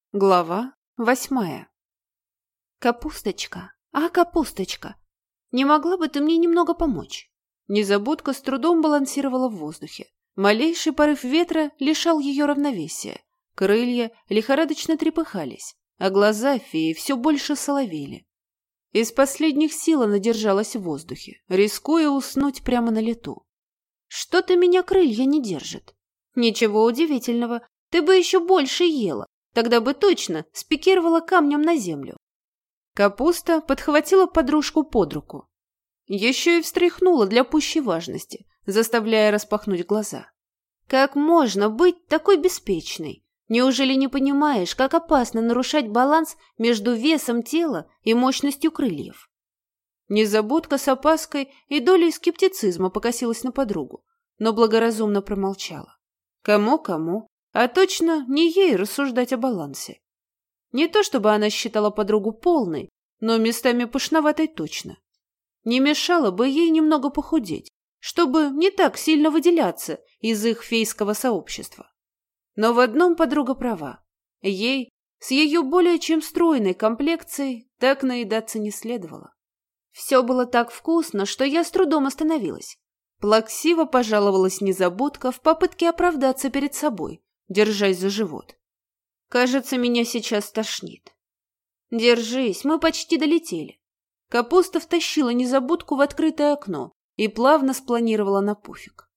Глава 8. «Капусточка, капусточка, не могла бы ты мне немного помочь?» Незабудка с трудом балансировала в воздухе. Малейший порыв ветра лишал ее равновесия. Крылья лихорадочно трепыхались, а глаза феи все больше соловели. Из последних сил она держалась в воздухе, рискуя уснуть прямо на лету. «Что-то меня крылья не держат». «Ничего удивительного, ты бы еще больше ела. Тогда бы точно спикировала камнем на землю». Капуста подхватила подружку под руку. Еще и встряхнула для пущей важности, заставляя распахнуть глаза. «Как можно быть такой беспечной? Неужели не понимаешь, как опасно нарушать баланс между весом тела и мощностью крыльев?» Незабудка с опаской и долей скептицизма покосилась на подругу, но благоразумно промолчала. Кому-кому, а точно не ей рассуждать о балансе. Не то чтобы она считала подругу полной, но местами пышноватой точно. Не мешало бы ей немного похудеть, чтобы не так сильно выделяться из их фейского сообщества. Но в одном подруга права. Ей, с ее более чем стройной комплекцией, так наедаться не следовало. Все было так вкусно, что я с трудом остановилась. Плаксиво пожаловалась Незабудка в попытке оправдаться перед собой, держась за живот. «Кажется, меня сейчас тошнит». «Держись, мы почти долетели». Капуста втащила Незабудку в открытое окно и плавно спланировала на пуфик.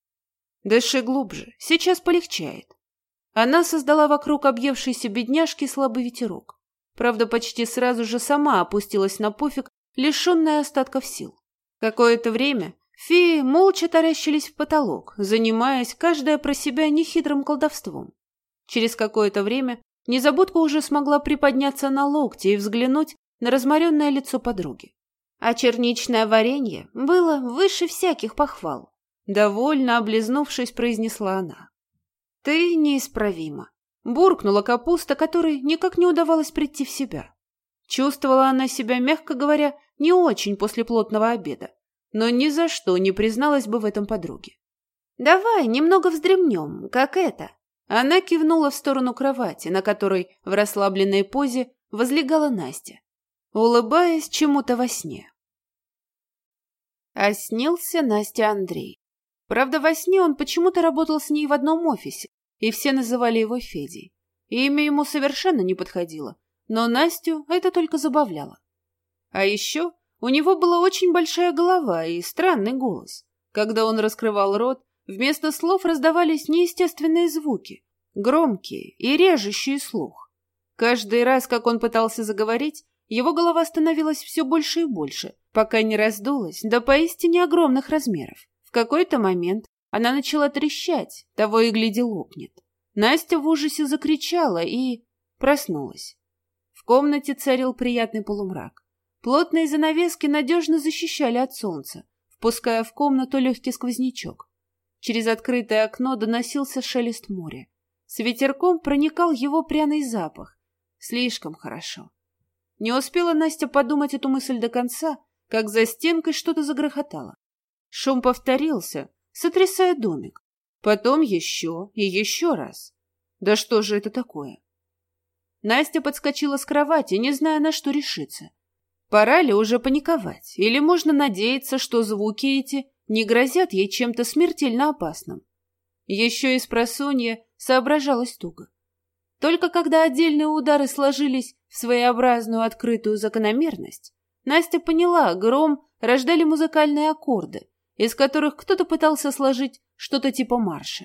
«Дыши глубже, сейчас полегчает». Она создала вокруг объевшейся бедняжки слабый ветерок. Правда, почти сразу же сама опустилась на пуфик, лишенная остатков сил. Какое-то время феи молча таращились в потолок, занимаясь каждая про себя нехитрым колдовством. Через какое-то время Незабудка уже смогла приподняться на локте и взглянуть на разморенное лицо подруги. А черничное варенье было выше всяких похвал. Довольно облизнувшись, произнесла она. «Ты неисправима», — буркнула Капуста, которой никак не удавалось прийти в себя. Чувствовала она себя, мягко говоря, не очень после плотного обеда, но ни за что не призналась бы в этом подруге. «Давай немного вздремнем, как это». Она кивнула в сторону кровати, на которой в расслабленной позе возлегала Настя, улыбаясь чему-то во сне. А снился Насте Андрей. Правда, во сне он почему-то работал с ней в одном офисе, и все называли его Федей. Имя ему совершенно не подходило, но Настю это только забавляло. А еще у него была очень большая голова и странный голос. Когда он раскрывал рот, вместо слов раздавались неестественные звуки, громкие и режущие слух. Каждый раз, как он пытался заговорить, его голова становилась все больше и больше, пока не раздулась до поистине огромных размеров. В какой-то момент она начала трещать, того и гляди лопнет. Настя в ужасе закричала и проснулась. В комнате царил приятный полумрак. Плотные занавески надежно защищали от солнца, впуская в комнату легкий сквознячок. Через открытое окно доносился шелест моря. С ветерком проникал его пряный запах. Слишком хорошо. Не успела Настя подумать эту мысль до конца, как за стенкой что-то загрохотало. Шум повторился, сотрясая домик. Потом еще и еще раз. Да что же это такое? Настя подскочила с кровати, не зная, на что решиться. Пора ли уже паниковать? Или можно надеяться, что звуки эти не грозят ей чем-то смертельно опасным? Еще и спросонья соображалась туго. Только когда отдельные удары сложились в своеобразную открытую закономерность, Настя поняла, гром рождали музыкальные аккорды, из которых кто-то пытался сложить что-то типа марша.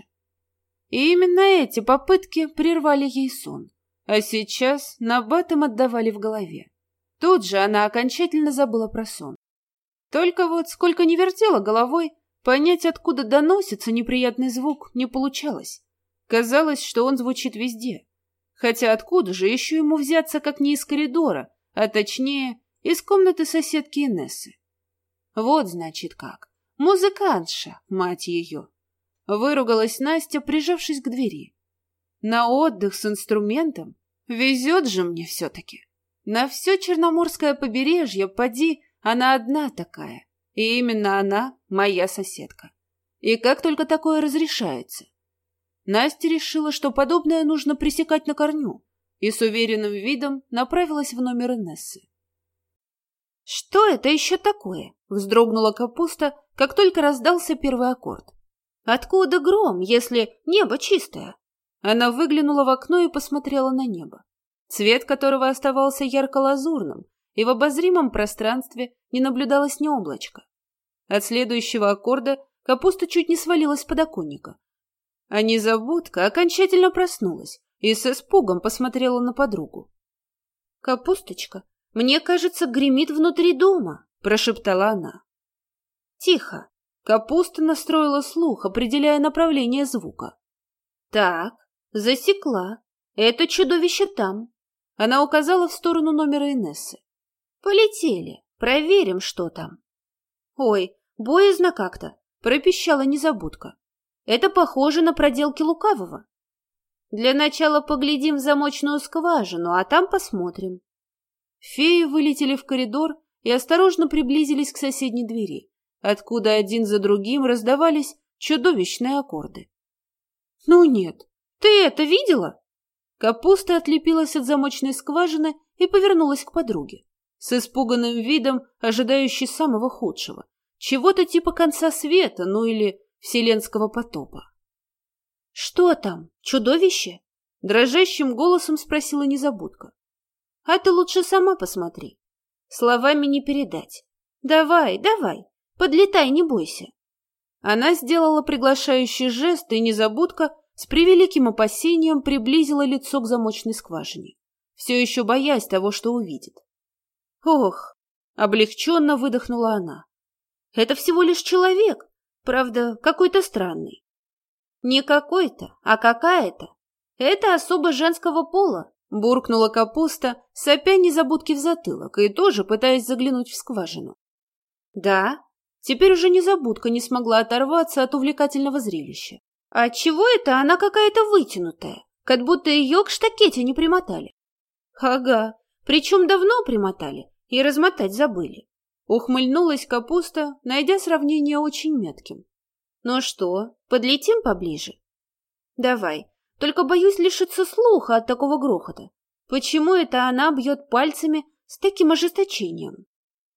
И именно эти попытки прервали ей сон, а сейчас набатом отдавали в голове. Тут же она окончательно забыла про сон. Только вот сколько ни вертела головой, понять, откуда доносится неприятный звук, не получалось. Казалось, что он звучит везде. Хотя откуда же еще ему взяться, как не из коридора, а точнее, из комнаты соседки Инессы? Вот значит как. Музыкантша, мать ее. Выругалась Настя, прижавшись к двери. На отдых с инструментом? Везет же мне все-таки. На все Черноморское побережье, поди, она одна такая. И именно она моя соседка. И как только такое разрешается? Настя решила, что подобное нужно пресекать на корню. и с уверенным видом направилась в номер Инессы. «Что это еще такое?» — вздрогнула Капуста, как только раздался первый аккорд. «Откуда гром, если небо чистое?» Она выглянула в окно и посмотрела на небо, цвет которого оставался ярко-лазурным, и в обозримом пространстве не наблюдалось ни облачка. От следующего аккорда Капуста чуть не свалилась с подоконника. А незабудка окончательно проснулась и с испугом посмотрела на подругу. «Капусточка, мне кажется, гремит внутри дома», — прошептала она. «Тихо». Капуста настроила слух, определяя направление звука. «Так, засекла. Это чудовище там». Она указала в сторону номера Инессы. «Полетели. Проверим, что там». «Ой, боязно как-то», — пропищала незабудка. «Это похоже на проделки лукавого». «Для начала поглядим в замочную скважину, а там посмотрим». Феи вылетели в коридор и осторожно приблизились к соседней двери, откуда один за другим раздавались чудовищные аккорды. «Ну нет, ты это видела?» Капуста отлепилась от замочной скважины и повернулась к подруге, с испуганным видом, ожидающей самого худшего, чего-то типа конца света, ну или вселенского потопа. «Что там, чудовище?» — дрожащим голосом спросила незабудка. «А ты лучше сама посмотри. Словами не передать. Давай, давай, подлетай, не бойся». Она сделала приглашающий жест, и незабудка с превеликим опасением приблизила лицо к замочной скважине, все еще боясь того, что увидит. «Ох!» — облегченно выдохнула она. «Это всего лишь человек, правда, какой-то странный». «Не какой-то, а какая-то. Это особо женского пола», — буркнула Капуста, сопя незабудки в затылок и тоже пытаясь заглянуть в скважину. «Да?» Теперь уже незабудка не смогла оторваться от увлекательного зрелища. «А чего это она какая-то вытянутая, как будто ее к штакете не примотали?» «Ага, причем давно примотали и размотать забыли». Ухмыльнулась Капуста, найдя сравнение очень метким. «Ну что, подлетим поближе?» «Давай, только боюсь лишиться слуха от такого грохота. Почему это она бьет пальцами с таким ожесточением?»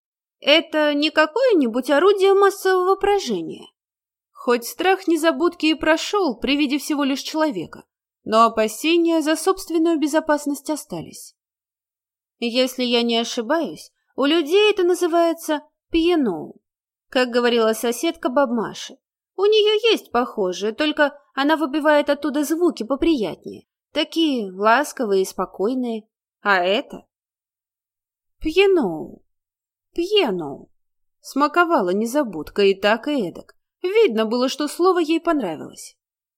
«Это не какое-нибудь орудие массового поражения?» Хоть страх незабудки и прошел при виде всего лишь человека, но опасения за собственную безопасность остались. «Если я не ошибаюсь, у людей это называется пьяноу, как говорила соседка бабмаши. У нее есть похожие, только она выбивает оттуда звуки поприятнее, такие ласковые и спокойные. А это...» «Пьяноу, пьяноу», — смаковала незабудка и так, и эдак. Видно было, что слово ей понравилось.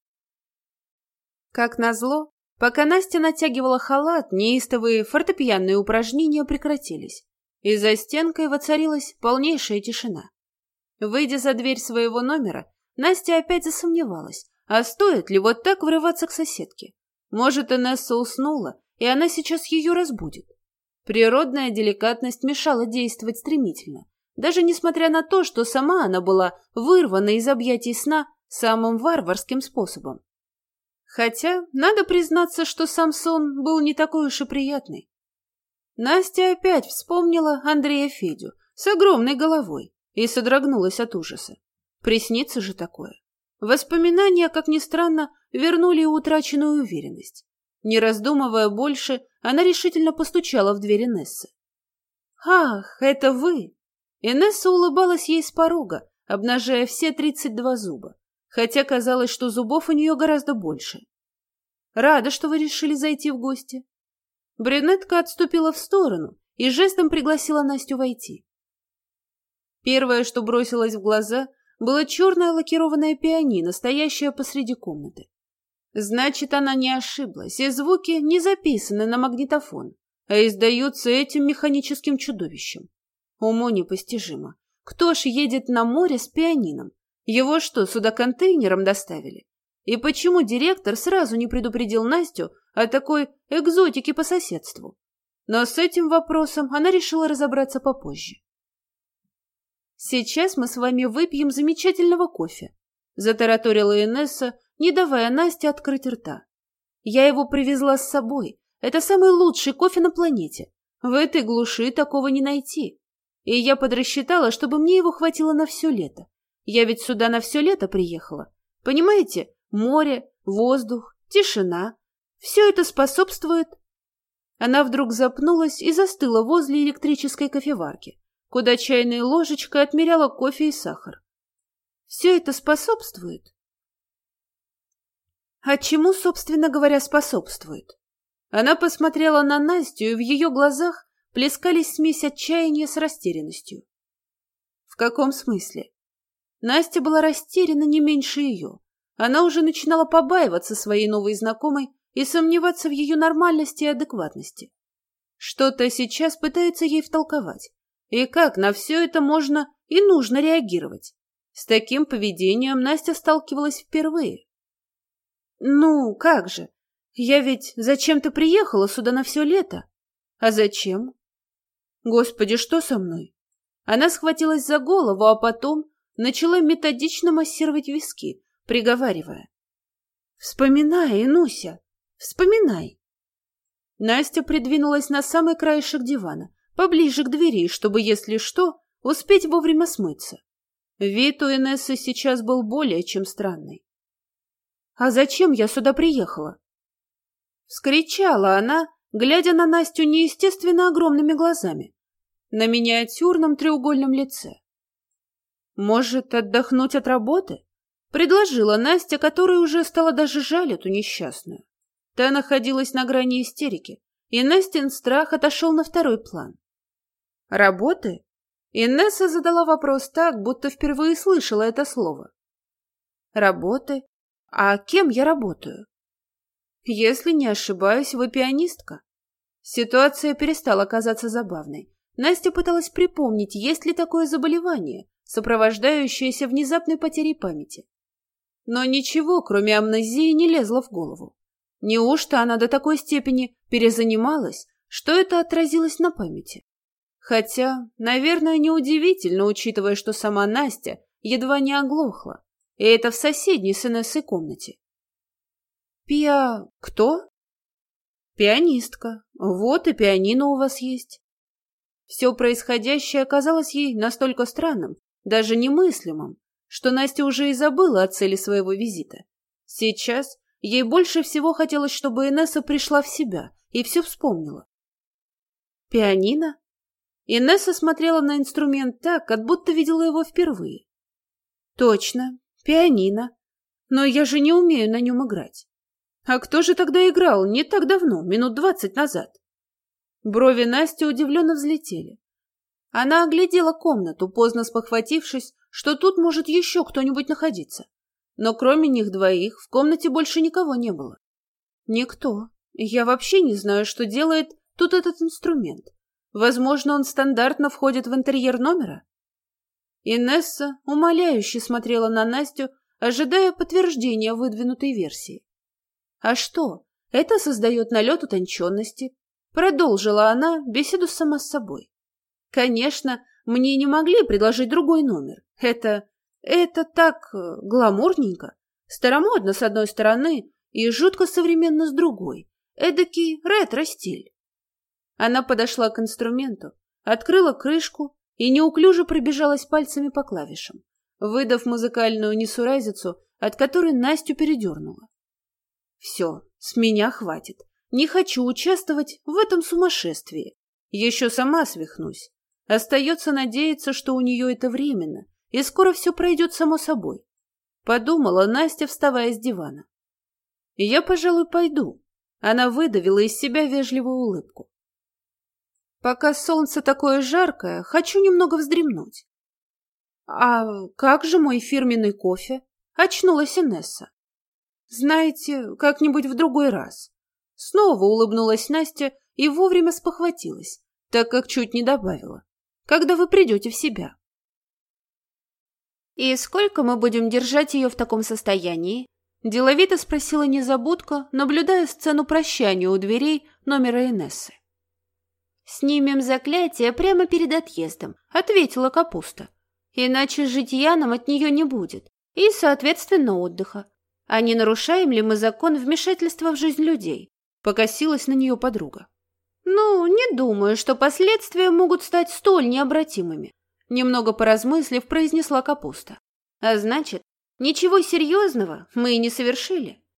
Как назло, пока Настя натягивала халат, неистовые фортепианные упражнения прекратились, и за стенкой воцарилась полнейшая тишина. Выйдя за дверь своего номера, Настя опять засомневалась, а стоит ли вот так врываться к соседке. Может, Инесса уснула, и она сейчас ее разбудит. Природная деликатность мешала действовать стремительно, даже несмотря на то, что сама она была вырвана из объятий сна самым варварским способом. Хотя, надо признаться, что сам сон был не такой уж и приятный. Настя опять вспомнила Андрея Федю с огромной головой и содрогнулась от ужаса. Приснится же такое. Воспоминания, как ни странно, вернули утраченную уверенность. Не раздумывая больше, она решительно постучала в дверь Инессы. «Ах, это вы!» Инесса улыбалась ей с порога, обнажая все 32 зуба, хотя казалось, что зубов у нее гораздо больше. «Рада, что вы решили зайти в гости». Брюнетка отступила в сторону и жестом пригласила Настю войти. Первое, что бросилось в глаза, было черное лакированное пианино, стоящее посреди комнаты. Значит, она не ошиблась, и звуки не записаны на магнитофон, а издаются этим механическим чудовищем. Уму непостижимо. Кто ж едет на море с пианином? Его что, сюда контейнером доставили? И почему директор сразу не предупредил Настю о такой экзотике по соседству? Но с этим вопросом она решила разобраться попозже. «Сейчас мы с вами выпьем замечательного кофе», — затараторила Инесса, не давая Насте открыть рта. «Я его привезла с собой, Это самый лучший кофе на планете. В этой глуши такого не найти. И я подрасчитала, чтобы мне его хватило на все лето. Я ведь сюда на все лето приехала. Понимаете, море, воздух, тишина. Все это способствует... Она вдруг запнулась и застыла возле электрической кофеварки, куда чайной ложечкой отмеряла кофе и сахар. Все это способствует? А чему, собственно говоря, способствует? Она посмотрела на Настю, и в ее глазах плескались смесь отчаяния с растерянностью. В каком смысле? Настя была растеряна не меньше ее. Она уже начинала побаиваться своей новой знакомой и сомневаться в ее нормальности и адекватности. Что-то сейчас пытается ей втолковать. И как на все это можно и нужно реагировать? С таким поведением Настя сталкивалась впервые. Ну, как же? Я ведь зачем-то приехала сюда на все лето. А зачем? Господи, что со мной? Она схватилась за голову, а потом начала методично массировать виски, приговаривая: «Вспоминай, Инуся, вспоминай». Настя придвинулась на самый краешек дивана, поближе к двери, чтобы, если что, успеть вовремя смыться. Вид у Инессы сейчас был более чем странный. «А зачем я сюда приехала?» Вскричала она, глядя на Настю неестественно огромными глазами, на миниатюрном треугольном лице. «Может, отдохнуть от работы?» — предложила Настя, которая уже стала даже жаль эту несчастную. Та находилась на грани истерики, и Настин страх отошел на второй план. «Работы?» Инесса задала вопрос так, будто впервые слышала это слово. «Работы? А кем я работаю?» «Если не ошибаюсь, вы пианистка». Ситуация перестала казаться забавной. Настя пыталась припомнить, есть ли такое заболевание, сопровождающееся внезапной потерей памяти. Но ничего, кроме амнезии, не лезло в голову. Неужто она до такой степени перезанималась, что это отразилось на памяти? Хотя, наверное, неудивительно, учитывая, что сама Настя едва не оглохла, и это в соседней с Инессой комнате. Кто? Пианистка. Вот и пианино у вас есть. Все происходящее оказалось ей настолько странным, даже немыслимым, что Настя уже и забыла о цели своего визита. Сейчас ей больше всего хотелось, чтобы Инесса пришла в себя и все вспомнила. Пианино? Инесса смотрела на инструмент так, как будто видела его впервые. Точно, пианино. Но я же не умею на нем играть. А кто же тогда играл не так давно, минут 20 назад? Брови Насти удивленно взлетели. Она оглядела комнату, поздно спохватившись, что тут может еще кто-нибудь находиться. Но кроме них двоих в комнате больше никого не было. Никто. Я вообще не знаю, что делает тут этот инструмент. Возможно, он стандартно входит в интерьер номера? Инесса умоляюще смотрела на Настю, ожидая подтверждения выдвинутой версии. А что? Это создает налет утонченности. Продолжила она беседу сама с собой. Конечно, мне не могли предложить другой номер. Это так гламурненько, старомодно с одной стороны и жутко современно с другой. Эдакий ретро-стиль. Она подошла к инструменту, открыла крышку и неуклюже пробежалась пальцами по клавишам, выдав музыкальную несуразицу, от которой Настю передернула. Все, с меня хватит. Не хочу участвовать в этом сумасшествии. Еще сама свихнусь. Остается надеяться, что у нее это временно, и скоро все пройдет само собой. Подумала Настя, вставая с дивана. Я, пожалуй, пойду. Она выдавила из себя вежливую улыбку. Пока солнце такое жаркое, хочу немного вздремнуть. А как же мой фирменный кофе? Очнулась Инесса. Знаете, как-нибудь в другой раз. Снова улыбнулась Настя и вовремя спохватилась, так как чуть не добавила. Когда вы придете в себя? И сколько мы будем держать ее в таком состоянии? Деловито спросила незабудка, наблюдая сцену прощания у дверей номера Инессы. «Снимем заклятие прямо перед отъездом», — ответила Капуста. «Иначе житья нам от нее не будет, и, соответственно, отдыха. А не нарушаем ли мы закон вмешательства в жизнь людей? Покосилась на нее подруга. «Ну, не думаю, что последствия могут стать столь необратимыми», немного поразмыслив, произнесла Капуста. «А значит, ничего серьезного мы и не совершили.